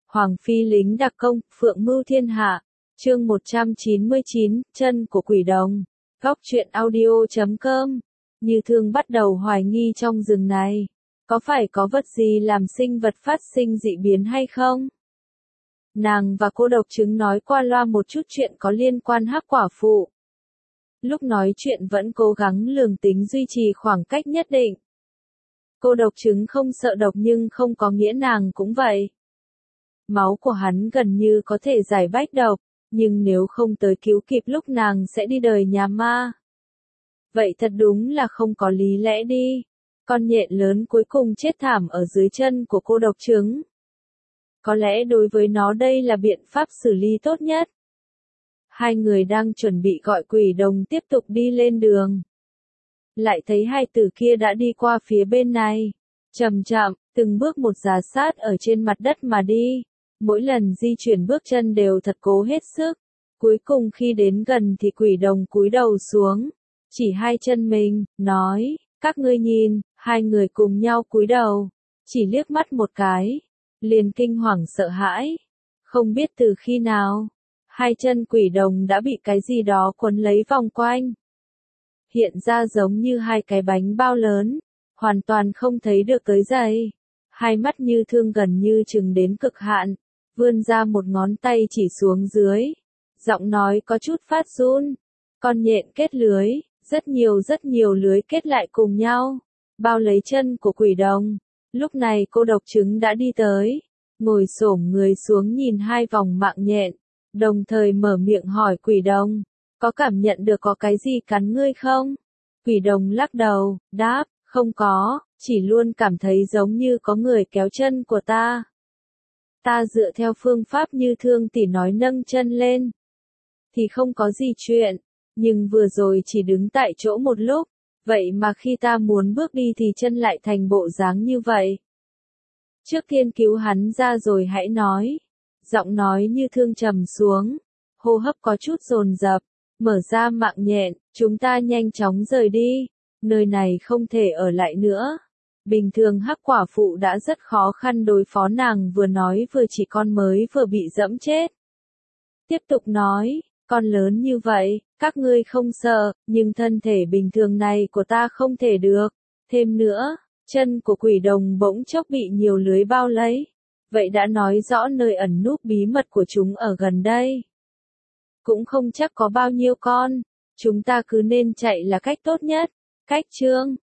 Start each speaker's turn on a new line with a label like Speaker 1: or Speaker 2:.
Speaker 1: Hoàng phi lính đặc công, phượng mưu thiên hạ. Chương 199, chân của quỷ đồng. Góc truyện audio.com. Như Thương bắt đầu hoài nghi trong rừng này, có phải có vật gì làm sinh vật phát sinh dị biến hay không? Nàng và cô độc trứng nói qua loa một chút chuyện có liên quan Hắc Quả Phụ. Lúc nói chuyện vẫn cố gắng lường tính duy trì khoảng cách nhất định. Cô độc trứng không sợ độc nhưng không có nghĩa nàng cũng vậy. Máu của hắn gần như có thể giải bách độc, nhưng nếu không tới cứu kịp lúc nàng sẽ đi đời nhà ma. Vậy thật đúng là không có lý lẽ đi. Con nhện lớn cuối cùng chết thảm ở dưới chân của cô độc trứng. Có lẽ đối với nó đây là biện pháp xử lý tốt nhất. Hai người đang chuẩn bị gọi quỷ đồng tiếp tục đi lên đường. Lại thấy hai tử kia đã đi qua phía bên này. Chậm chậm, từng bước một dà sát ở trên mặt đất mà đi. Mỗi lần di chuyển bước chân đều thật cố hết sức. Cuối cùng khi đến gần thì quỷ đồng cúi đầu xuống. Chỉ hai chân mình, nói, các ngươi nhìn, hai người cùng nhau cúi đầu. Chỉ liếc mắt một cái. Liền kinh hoàng sợ hãi. Không biết từ khi nào, hai chân quỷ đồng đã bị cái gì đó quấn lấy vòng quanh. Hiện ra giống như hai cái bánh bao lớn, hoàn toàn không thấy được tới giày. Hai mắt Như Thương gần như chừng đến cực hạn, vươn ra một ngón tay chỉ xuống dưới. Giọng nói có chút phát run. Con nhện kết lưới, rất nhiều lưới kết lại cùng nhau, bao lấy chân của quỷ đồng. Lúc này cô độc trứng đã đi tới, ngồi xổm người xuống nhìn hai vòng mạng nhện, đồng thời mở miệng hỏi quỷ đồng, có cảm nhận được có cái gì cắn ngươi không? Quỷ đồng lắc đầu, đáp, không có, chỉ luôn cảm thấy giống như có người kéo chân của ta. Ta dựa theo phương pháp Như Thương tỷ nói nâng chân lên, thì không có gì chuyện, nhưng vừa rồi chỉ đứng tại chỗ một lúc, vậy mà khi ta muốn bước đi thì chân lại thành bộ dáng như vậy. Trước tiên cứu hắn ra rồi hãy nói. Giọng nói Như Thương trầm xuống, hô hấp có chút dồn dập, mở ra mạng nhện, chúng ta nhanh chóng rời đi, nơi này không thể ở lại nữa. Bình thường Hắc Quả Phụ đã rất khó khăn đối phó, nàng vừa nói vừa chỉ con mới vừa bị dẫm chết. Tiếp tục nói, con lớn như vậy, các ngươi không sợ, nhưng thân thể bình thường này của ta không thể được. Thêm nữa, chân của quỷ đồng bỗng chốc bị nhiều lưới bao lấy. Vậy đã nói rõ nơi ẩn núp bí mật của chúng ở gần đây. Cũng không chắc có bao nhiêu con, chúng ta cứ nên chạy là cách tốt nhất. Cách chương